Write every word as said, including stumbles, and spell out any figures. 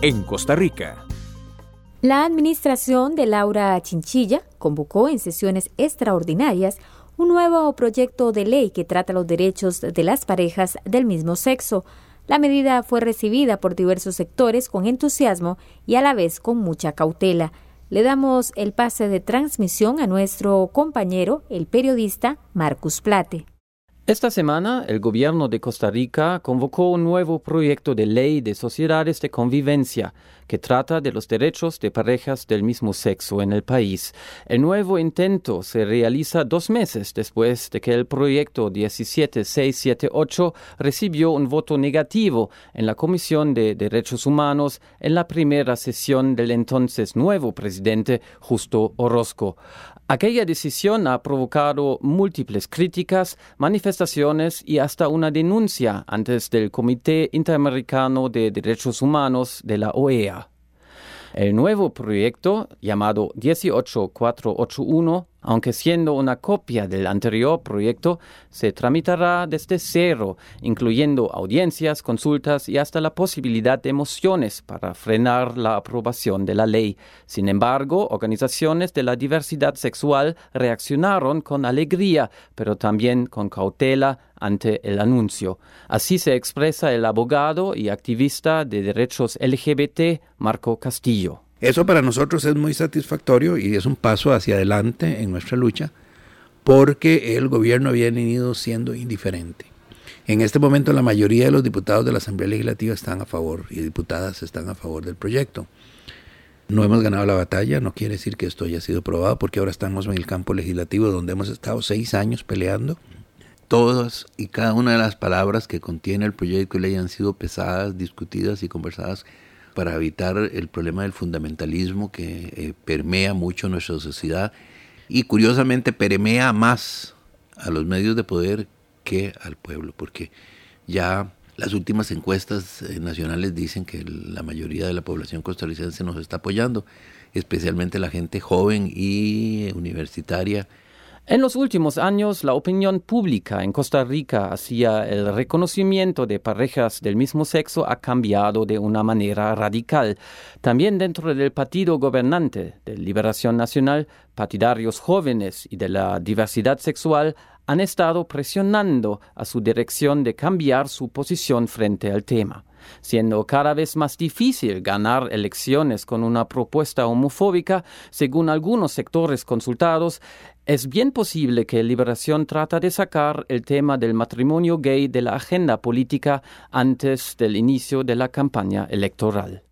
en Costa Rica. La administración de Laura Chinchilla convocó en sesiones extraordinarias un nuevo proyecto de ley que trata los derechos de las parejas del mismo sexo. La medida fue recibida por diversos sectores con entusiasmo y a la vez con mucha cautela. Le damos el pase de transmisión a nuestro compañero, el periodista Marcus Plate. Esta semana, el gobierno de Costa Rica convocó un nuevo proyecto de ley de sociedades de convivencia que trata de los derechos de parejas del mismo sexo en el país. El nuevo intento se realiza dos meses después de que el proyecto diecisiete mil seiscientos setenta y ocho recibió un voto negativo en la Comisión de Derechos Humanos en la primera sesión del entonces nuevo presidente Justo Orozco. Aquella decisión ha provocado múltiples críticas, manifestaciones y hasta una denuncia antes del Comité Interamericano de Derechos Humanos de la O E A. El nuevo proyecto, llamado dieciocho mil cuatrocientos ochenta y uno, aunque siendo una copia del anterior proyecto, se tramitará desde cero, incluyendo audiencias, consultas y hasta la posibilidad de mociones para frenar la aprobación de la ley. Sin embargo, organizaciones de la diversidad sexual reaccionaron con alegría, pero también con cautela ante el anuncio. Así se expresa el abogado y activista de derechos L G B T, Marco Castillo. Eso para nosotros es muy satisfactorio y es un paso hacia adelante en nuestra lucha porque el gobierno había venido siendo indiferente. En este momento la mayoría de los diputados de la Asamblea Legislativa están a favor y diputadas están a favor del proyecto. No hemos ganado la batalla, no quiere decir que esto haya sido aprobado porque ahora estamos en el campo legislativo donde hemos estado seis años peleando. Todas y cada una de las palabras que contiene el proyecto de ley han sido pesadas, discutidas y conversadas para evitar el problema del fundamentalismo que eh, permea mucho nuestra sociedad y curiosamente permea más a los medios de poder que al pueblo, porque ya las últimas encuestas eh, nacionales dicen que la mayoría de la población costarricense nos está apoyando, especialmente la gente joven y universitaria. En los últimos años, la opinión pública en Costa Rica hacia el reconocimiento de parejas del mismo sexo ha cambiado de una manera radical. También dentro del partido gobernante de Liberación Nacional, partidarios jóvenes y de la diversidad sexual han estado presionando a su dirección de cambiar su posición frente al tema. Siendo cada vez más difícil ganar elecciones con una propuesta homofóbica, según algunos sectores consultados, es bien posible que Liberación trata de sacar el tema del matrimonio gay de la agenda política antes del inicio de la campaña electoral.